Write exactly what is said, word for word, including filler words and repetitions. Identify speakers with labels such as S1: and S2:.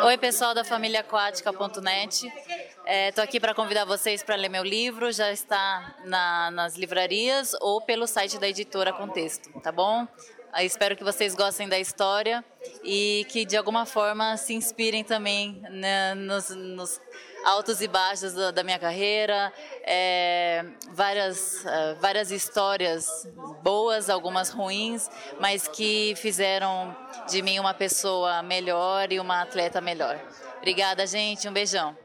S1: Oi, pessoal da família aquática ponto net. Estou aqui para convidar vocês para ler meu livro. Já está na, nas livrarias ou pelo site da editora Contexto, tá bom? Eu espero que vocês gostem da história e que de alguma forma se inspirem também, né, nos, nos altos e baixos da, da minha carreira, é, várias, uh, várias histórias boas, algumas ruins, mas que fizeram de mim uma pessoa melhor e uma atleta melhor. Obrigada, gente. Um beijão.